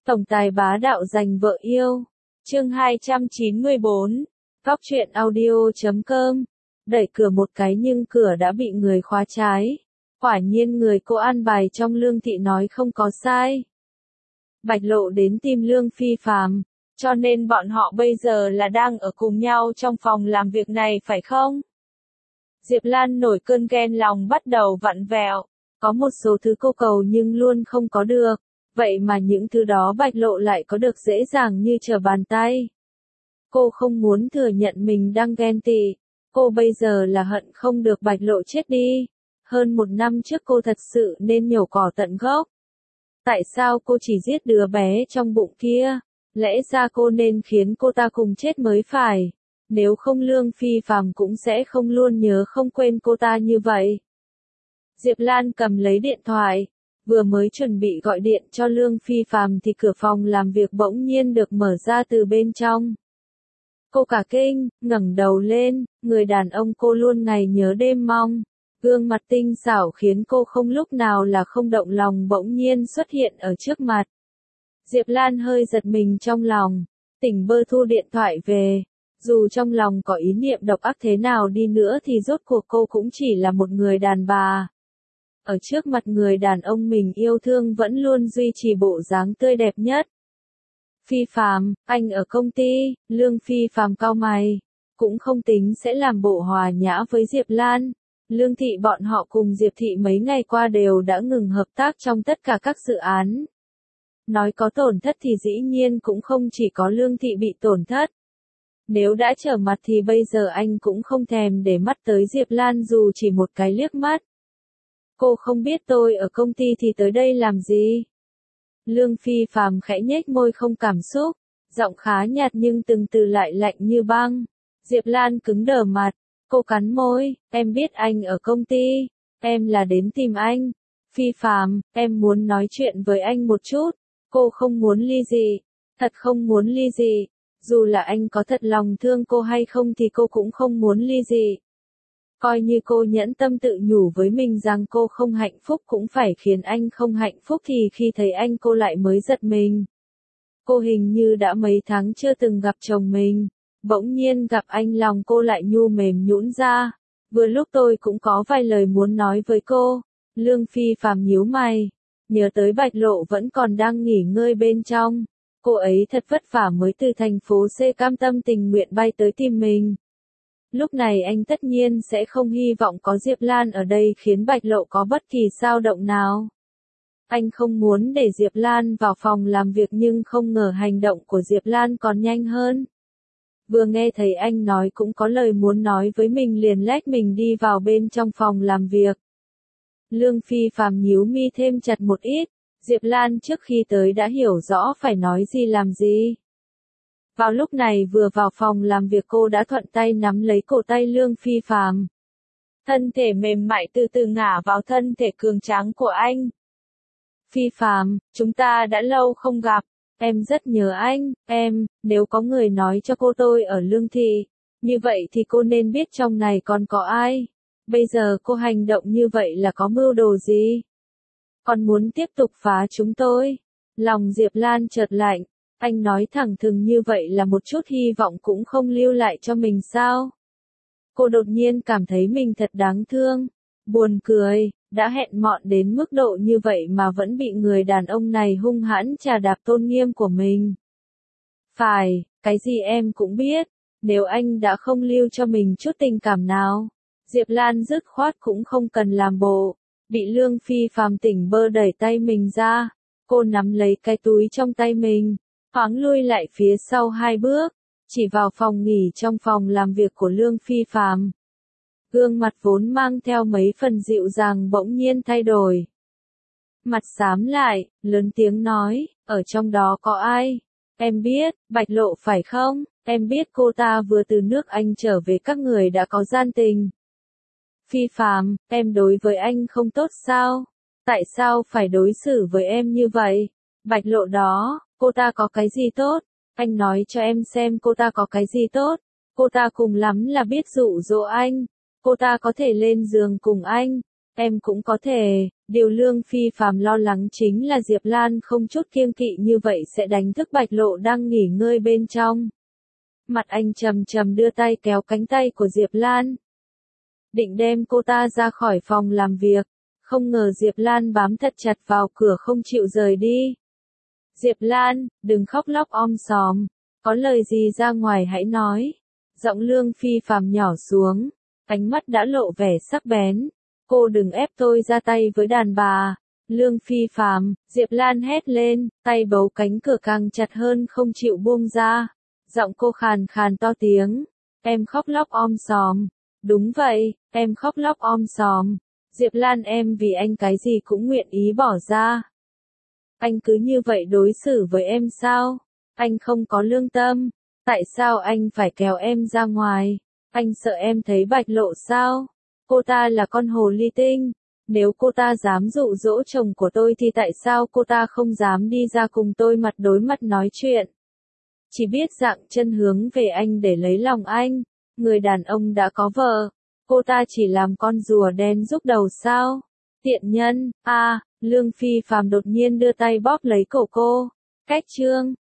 Tổng tài bá đạo giành vợ yêu. Chương 294. Góc truyện audio.com. Đẩy cửa một cái nhưng cửa đã bị người khóa trái. Quả nhiên người cô an bài trong Lương Thị nói không có sai. Bạch Lộ đến tìm Lương Phi Phàm, cho nên bọn họ bây giờ là đang ở cùng nhau trong phòng làm việc này phải không? Diệp Lan nổi cơn ghen lòng bắt đầu vặn vẹo. Có một số thứ cô cầu nhưng luôn không có được. Vậy mà những thứ đó Bạch Lộ lại có được dễ dàng như trở bàn tay. Cô không muốn thừa nhận mình đang ghen tị. Cô bây giờ là hận không được Bạch Lộ chết đi. Hơn 1 năm trước cô thật sự nên nhổ cỏ tận gốc. Tại sao cô chỉ giết đứa bé trong bụng kia? Lẽ ra cô nên khiến cô ta cùng chết mới phải. Nếu không Lương Phi Phàm cũng sẽ không luôn nhớ không quên cô ta như vậy. Diệp Lan cầm lấy điện thoại. Vừa mới chuẩn bị gọi điện cho Lương Phi Phàm thì cửa phòng làm việc bỗng nhiên được mở ra từ bên trong. Cô cả kinh, ngẩng đầu lên, người đàn ông cô luôn ngày nhớ đêm mong. Gương mặt tinh xảo khiến cô không lúc nào là không động lòng bỗng nhiên xuất hiện ở trước mặt. Diệp Lan hơi giật mình trong lòng, tỉnh bơ thu điện thoại về. Dù trong lòng có ý niệm độc ác thế nào đi nữa thì rốt cuộc cô cũng chỉ là một người đàn bà. Ở trước mặt người đàn ông mình yêu thương vẫn luôn duy trì bộ dáng tươi đẹp nhất. Phi Phàm, anh ở công ty. Lương Phi Phàm cau mày, cũng không tính sẽ làm bộ hòa nhã với Diệp Lan. Lương Thị bọn họ cùng Diệp Thị mấy ngày qua đều đã ngừng hợp tác trong tất cả các dự án. Nói có tổn thất thì dĩ nhiên cũng không chỉ có Lương Thị bị tổn thất. Nếu đã trở mặt thì bây giờ anh cũng không thèm để mắt tới Diệp Lan dù chỉ một cái liếc mắt. Cô không biết tôi ở công ty thì tới đây làm gì? Lương Phi Phàm khẽ nhếch môi không cảm xúc, giọng khá nhạt nhưng từng từ lại lạnh như băng. Diệp Lan cứng đờ mặt, cô cắn môi, em biết anh ở công ty, em là đến tìm anh. Phi Phàm, em muốn nói chuyện với anh một chút. Cô không muốn ly dị, thật không muốn ly dị. Dù là anh có thật lòng thương cô hay không thì cô cũng không muốn ly dị. Coi như cô nhẫn tâm tự nhủ với mình rằng cô không hạnh phúc cũng phải khiến anh không hạnh phúc thì khi thấy anh cô lại mới giật mình. Cô hình như đã mấy tháng chưa từng gặp chồng mình, bỗng nhiên gặp anh lòng cô lại nhu mềm nhũn ra. Vừa lúc tôi cũng có vài lời muốn nói với cô. Lương Phi Phàm nhíu mày, nhớ tới Bạch Lộ vẫn còn đang nghỉ ngơi bên trong. Cô ấy thật vất vả mới từ thành phố C cam tâm tình nguyện bay tới tìm mình. Lúc này anh tất nhiên sẽ không hy vọng có Diệp Lan ở đây khiến Bạch Lộ có bất kỳ dao động nào. Anh không muốn để Diệp Lan vào phòng làm việc nhưng không ngờ hành động của Diệp Lan còn nhanh hơn. Vừa nghe thấy anh nói cũng có lời muốn nói với mình liền lách mình đi vào bên trong phòng làm việc. Lương Phi Phàm nhíu mi thêm chặt một ít, Diệp Lan trước khi tới đã hiểu rõ phải nói gì làm gì. Vào lúc này vừa vào phòng làm việc cô đã thuận tay nắm lấy cổ tay Lương Phi Phàm. Thân thể mềm mại từ từ ngả vào thân thể cường tráng của anh. Phi Phàm, chúng ta đã lâu không gặp, em rất nhớ anh, nếu có người nói cho cô tôi ở Lương Thị, như vậy thì cô nên biết trong này còn có ai. Bây giờ cô hành động như vậy là có mưu đồ gì? Còn muốn tiếp tục phá chúng tôi? Lòng Diệp Lan chợt lạnh. Anh nói thẳng thừng như vậy là một chút hy vọng cũng không lưu lại cho mình sao? Cô đột nhiên cảm thấy mình thật đáng thương, buồn cười, đã hẹn mọn đến mức độ như vậy mà vẫn bị người đàn ông này hung hãn chà đạp tôn nghiêm của mình. Phải, cái gì em cũng biết, nếu anh đã không lưu cho mình chút tình cảm nào, Diệp Lan dứt khoát cũng không cần làm bộ. Bị Lương Phi Phàm tỉnh bơ đẩy tay mình ra, cô nắm lấy cái túi trong tay mình. Thoáng lui lại phía sau 2 bước, chỉ vào phòng nghỉ trong phòng làm việc của Lương Phi Phàm. Gương mặt vốn mang theo mấy phần dịu dàng bỗng nhiên thay đổi. Mặt xám lại, lớn tiếng nói, ở trong đó có ai? Em biết, Bạch Lộ phải không? Em biết cô ta vừa từ nước Anh trở về các người đã có gian tình. Phi Phàm, em đối với anh không tốt sao? Tại sao phải đối xử với em như vậy? Bạch Lộ đó, cô ta có cái gì tốt? Anh nói cho em xem cô ta có cái gì tốt? Cô ta cùng lắm là biết dụ dỗ anh. Cô ta có thể lên giường cùng anh. Em cũng có thể, Điều Lương Phi Phàm lo lắng chính là Diệp Lan không chút kiêng kỵ như vậy sẽ đánh thức Bạch Lộ đang nghỉ ngơi bên trong. Mặt anh trầm trầm đưa tay kéo cánh tay của Diệp Lan. Định đem cô ta ra khỏi phòng làm việc, không ngờ Diệp Lan bám thật chặt vào cửa không chịu rời đi. Diệp Lan, đừng khóc lóc om sòm, có lời gì ra ngoài hãy nói. Giọng Lương Phi Phàm nhỏ xuống, ánh mắt đã lộ vẻ sắc bén. Cô đừng ép tôi ra tay với đàn bà. Lương Phi Phàm, Diệp Lan hét lên, tay bấu cánh cửa càng chặt hơn không chịu buông ra. Giọng cô khàn khàn to tiếng, em khóc lóc om sòm. Đúng vậy, em khóc lóc om sòm. Diệp Lan em vì anh cái gì cũng nguyện ý bỏ ra. Anh cứ như vậy đối xử với em sao? Anh không có lương tâm. Tại sao anh phải kéo em ra ngoài? Anh sợ em thấy Bạch Lộ sao? Cô ta là con hồ ly tinh. Nếu cô ta dám dụ dỗ chồng của tôi thì tại sao cô ta không dám đi ra cùng tôi mặt đối mặt nói chuyện? Chỉ biết dạng chân hướng về anh để lấy lòng anh. Người đàn ông đã có vợ. Cô ta chỉ làm con rùa đen rút đầu sao? Tiện nhân, Lương Phi Phàm đột nhiên đưa tay bóp lấy cổ cô. Cách chương